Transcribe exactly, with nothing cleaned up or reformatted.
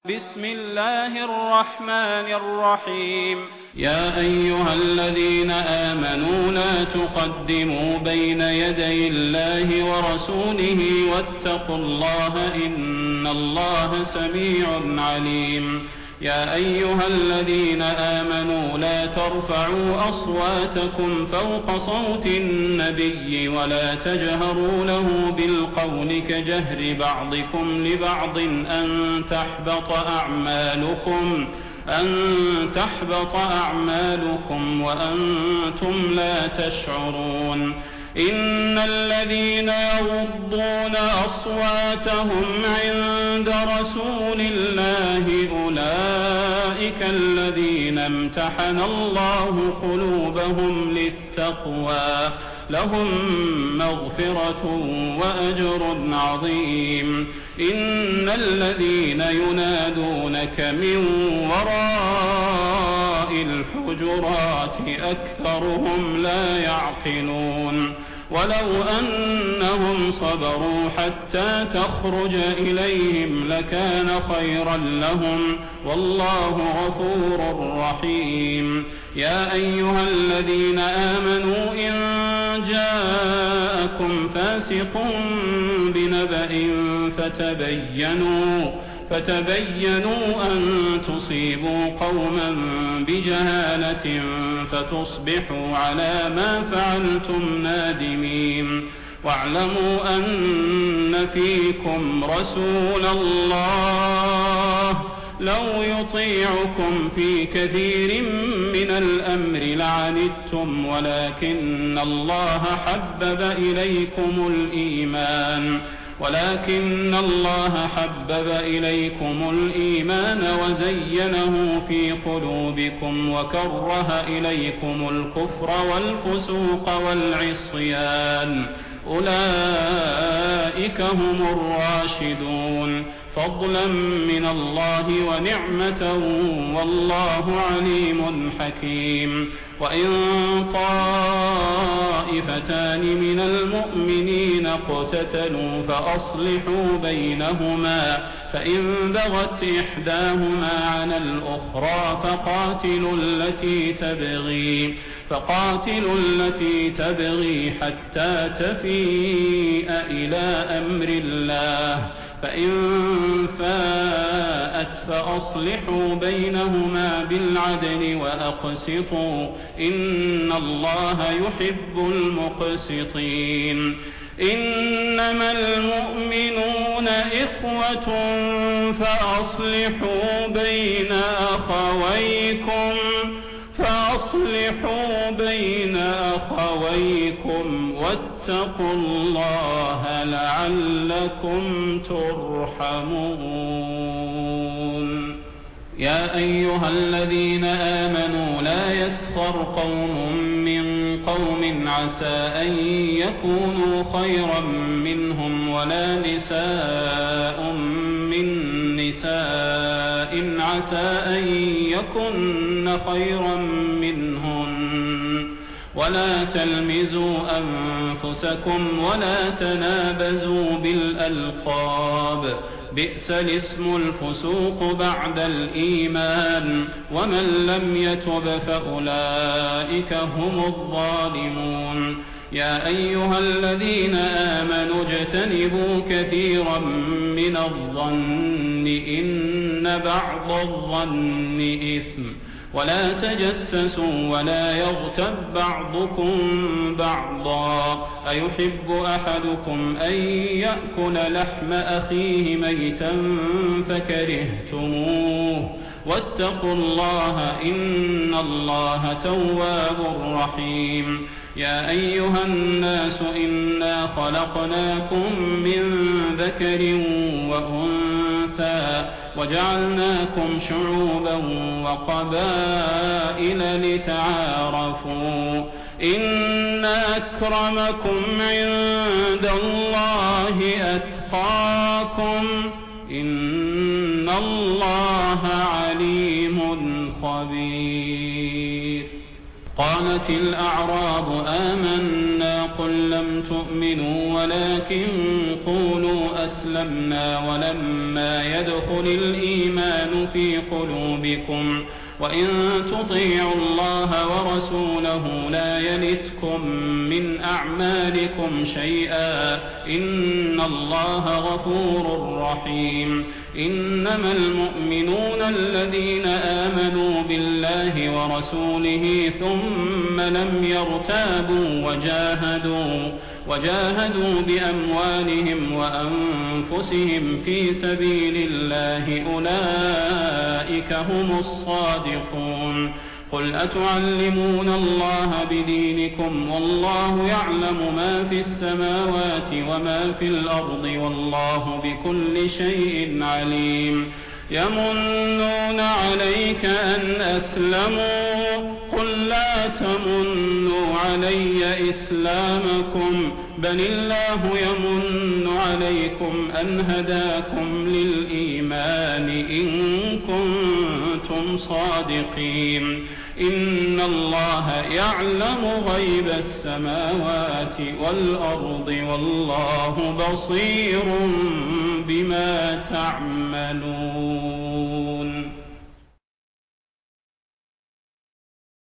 بسم الله الرحمن الرحيم. يا أيها الذين آمنوا لا تقدموا بين يدي الله ورسوله واتقوا الله إن الله سميع عليم. يا أيها الذين آمنوا لا ترفعوا أصواتكم فوق صوت النبي ولا تجهروا له بالقول كجهر بعضكم لبعض أن تحبط أعمالكم أن تحبط أعمالكم وأنتم لا تشعرون. إن الذين يغضون أصواتهم عند رسول الله أولئك الذين امتحن الله قلوبهم للتقوى لهم مغفرة وأجر عظيم. إن الذين ينادونك من وراء الحجرات أكثرهم لا يعقلون. ولو أنهم صبروا حتى تخرج إليهم لكان خيرا لهم والله غفور رحيم. يا أيها الذين آمنوا إن جاءكم فاسق بنبأ فتبينوا فتبينوا أن تصيبوا قوما بجهالة فتصبحوا على ما فعلتم نادمين. واعلموا أن فيكم رسول الله لو يطيعكم في كثير من الأمر لعنتم ولكن الله حبب إليكم الإيمان ولكن الله حبب إليكم الإيمان وزينه في قلوبكم وكره إليكم الكفر والفسوق والعصيان أولئك هم الراشدون فضلا من الله ونعمة والله عليم حكيم. وإن طائفتان من المؤمنين اقتتلوا فأصلحوا بينهما فإن بغت إحداهما على الأخرى فقاتلوا التي تبغي فقاتلوا التي تبغي حتى تفيء إلى أمر الله فإن فاءت فأصلحوا بينهما بالعدل وأقسطوا إن الله يحب المقسطين. إنما المؤمنون إخوة فأصلحوا بين أخويكم فأصلحوا بين أخويكم واتقوا الله لعلكم ترحمون. يا أيها الذين آمنوا لا يسخر قوم من قوم عسى أن يكونوا خيرا منهم ولا نساء من نساء عسى أن يكن خيرا منهن ولا تلمزوا أنفسكم ولا تنابزوا بالألقاب بئس الاسم الفسوق بعد الإيمان ومن لم يتب فأولئك هم الظالمون. يا أيها الذين آمنوا اجتنبوا كثيرا من الظن إن بعض الظن إثم ولا تجسسوا ولا يغتب بعضكم بعضا أيحب أحدكم أن يأكل لحم أخيه ميتا فكرهتموه واتقوا الله إن الله تواب رحيم. يا أيها الناس إنا خلقناكم من ذكر وأنثى وجعلناكم شعوبا وقبائل لتعارفوا إن أكرمكم عند الله أتقاكم إن الله عليم خبير. قالت الأعراب آمنا قل لم تؤمنوا ولكن قولوا أسلمنا أسلمنا ولما يدخل الإيمان في قلوبكم وإن تطيعوا الله ورسوله لا يلتكم من أعمالكم شيئا إن الله غفور رحيم إنما المؤمنون الذين آمنوا بالله ورسوله ثم لم يرتابوا وجاهدوا وجاهدوا بأموالهم وأنفسهم في سبيل الله أولئك هم الصادقون قل أتعلمون الله بدينكم والله يعلم ما في السماوات وما في الأرض والله بكل شيء عليم يمنون عليك أن أسلموا قل لا تمنوا علي إسلامكم بل الله يمن عليكم أن هداكم للإيمان إن كنتم صادقين إن الله يعلم غيب السماوات والأرض والله بصير بما تعملون